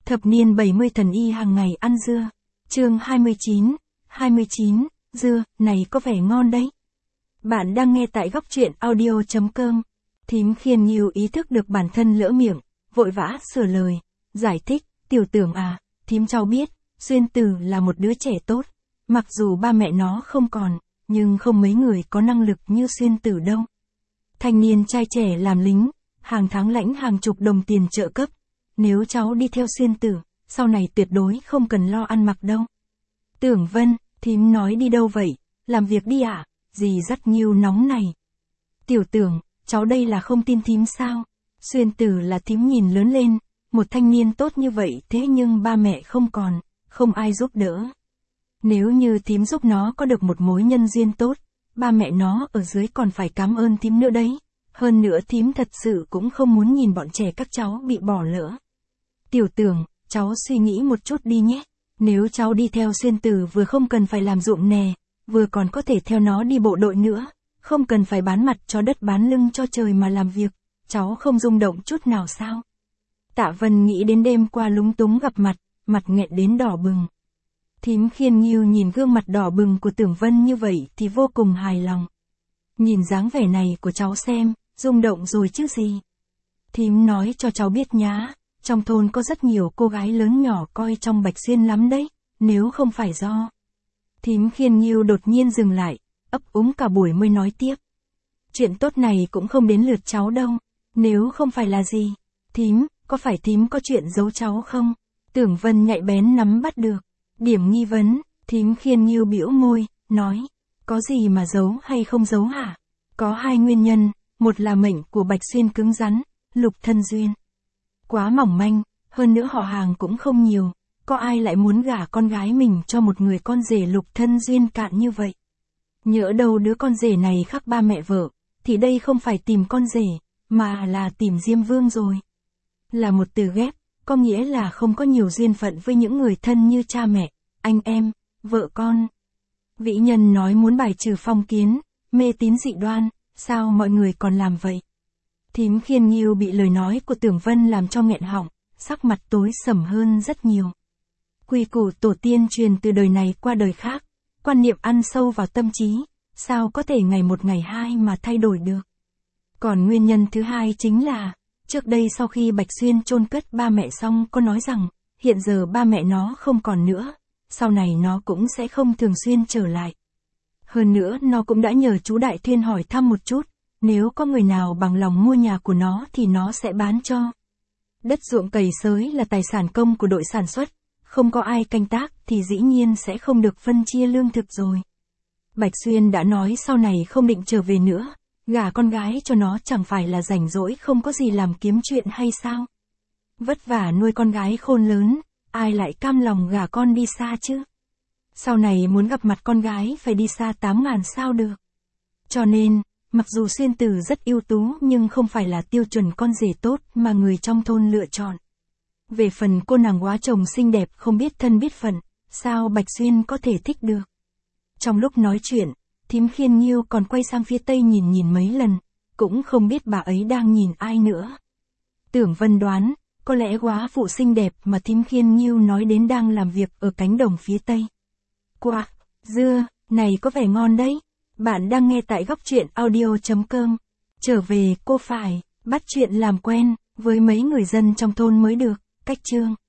Thập niên 70 thần y hàng ngày ăn dưa. Chương 29, dưa, này có vẻ ngon đấy. Bạn đang nghe tại góc truyện audio.com. Thím Khiên Nghiêu ý thức được bản thân lỡ miệng, vội vã sửa lời, giải thích, tiểu tưởng à, thím cháu biết, Xuyên Tử là một đứa trẻ tốt. Mặc dù ba mẹ nó không còn, nhưng không mấy người có năng lực như Xuyên Tử đâu. Thanh niên trai trẻ làm lính, hàng tháng lãnh hàng chục đồng tiền trợ cấp. Nếu cháu đi theo Xuyên Tử, sau này tuyệt đối không cần lo ăn mặc đâu. Tưởng Vân, thím nói đi đâu vậy, làm việc đi ạ, gì dắt Nghiêu nóng này. Tiểu tưởng, cháu đây là không tin thím sao? Xuyên Tử là thím nhìn lớn lên, một thanh niên tốt như vậy thế nhưng ba mẹ không còn, không ai giúp đỡ. Nếu như thím giúp nó có được một mối nhân duyên tốt, ba mẹ nó ở dưới còn phải cảm ơn thím nữa đấy. Hơn nữa thím thật sự cũng không muốn nhìn bọn trẻ các cháu bị bỏ lỡ. Tiểu tưởng, cháu suy nghĩ một chút đi nhé. Nếu cháu đi theo Xuyên Tử vừa không cần phải làm ruộng nè, vừa còn có thể theo nó đi bộ đội nữa, không cần phải bán mặt cho đất bán lưng cho trời mà làm việc, cháu không rung động chút nào sao? Tạ Vân nghĩ đến đêm qua lúng túng gặp mặt nghẹn đến đỏ bừng. Thím Khiên Nghiêu nhìn gương mặt đỏ bừng của Tưởng Vân như vậy thì vô cùng hài lòng. Nhìn dáng vẻ này của cháu xem, rung động rồi chứ gì. Thím nói cho cháu biết nhá, trong thôn có rất nhiều cô gái lớn nhỏ coi trong Bạch Xuyên lắm đấy, nếu không phải do. Thím Khiên Nghiêu đột nhiên dừng lại, ấp úng cả buổi mới nói tiếp. Chuyện tốt này cũng không đến lượt cháu đâu, nếu không phải là gì. Thím, có phải thím có chuyện giấu cháu không? Tưởng Vân nhạy bén nắm bắt được điểm nghi vấn, thím Khiên Nghiêu bĩu môi, nói, có gì mà giấu hay không giấu hả? Có hai nguyên nhân, một là mệnh của Bạch Xuyên cứng rắn, lục thân duyên quá mỏng manh, hơn nữa họ hàng cũng không nhiều, có ai lại muốn gả con gái mình cho một người con rể lục thân duyên cạn như vậy. Nhỡ đâu đứa con rể này khác ba mẹ vợ, thì đây không phải tìm con rể, mà là tìm Diêm Vương rồi. Là một từ ghép, có nghĩa là không có nhiều duyên phận với những người thân như cha mẹ, anh em, vợ con. Vĩ nhân nói muốn bài trừ phong kiến, mê tín dị đoan, sao mọi người còn làm vậy? Thím Khiên Nghiêu bị lời nói của Tưởng Vân làm cho nghẹn họng, sắc mặt tối sầm hơn rất nhiều. Quy củ tổ tiên truyền từ đời này qua đời khác, quan niệm ăn sâu vào tâm trí, sao có thể ngày một ngày hai mà thay đổi được. Còn nguyên nhân thứ hai chính là, trước đây sau khi Bạch Xuyên chôn cất ba mẹ xong có nói rằng, hiện giờ ba mẹ nó không còn nữa, sau này nó cũng sẽ không thường xuyên trở lại. Hơn nữa nó cũng đã nhờ chú Đại Thuyên hỏi thăm một chút, nếu có người nào bằng lòng mua nhà của nó thì nó sẽ bán cho. Đất ruộng cày xới là tài sản công của đội sản xuất, không có ai canh tác thì dĩ nhiên sẽ không được phân chia lương thực rồi. Bạch Xuyên đã nói sau này không định trở về nữa, gả con gái cho nó chẳng phải là rảnh rỗi không có gì làm kiếm chuyện hay sao? Vất vả nuôi con gái khôn lớn, ai lại cam lòng gả con đi xa chứ? Sau này muốn gặp mặt con gái phải đi xa 8.000 sao được. Cho nên, mặc dù Xuyên Tử rất ưu tú nhưng không phải là tiêu chuẩn con rể tốt mà người trong thôn lựa chọn. Về phần cô nàng quá chồng xinh đẹp không biết thân biết phận, sao Bạch Xuyên có thể thích được? Trong lúc nói chuyện, thím Khiên Nghiêu còn quay sang phía tây nhìn mấy lần, cũng không biết bà ấy đang nhìn ai nữa. Tưởng Vân đoán, có lẽ góa phụ xinh đẹp mà thím Khiên Nghiêu nói đến đang làm việc ở cánh đồng phía tây. Quả, dưa, này có vẻ ngon đấy. Bạn đang nghe tại góc truyện audio.com. Trở về cô phải bắt chuyện làm quen với mấy người dân trong thôn mới được. Cách chương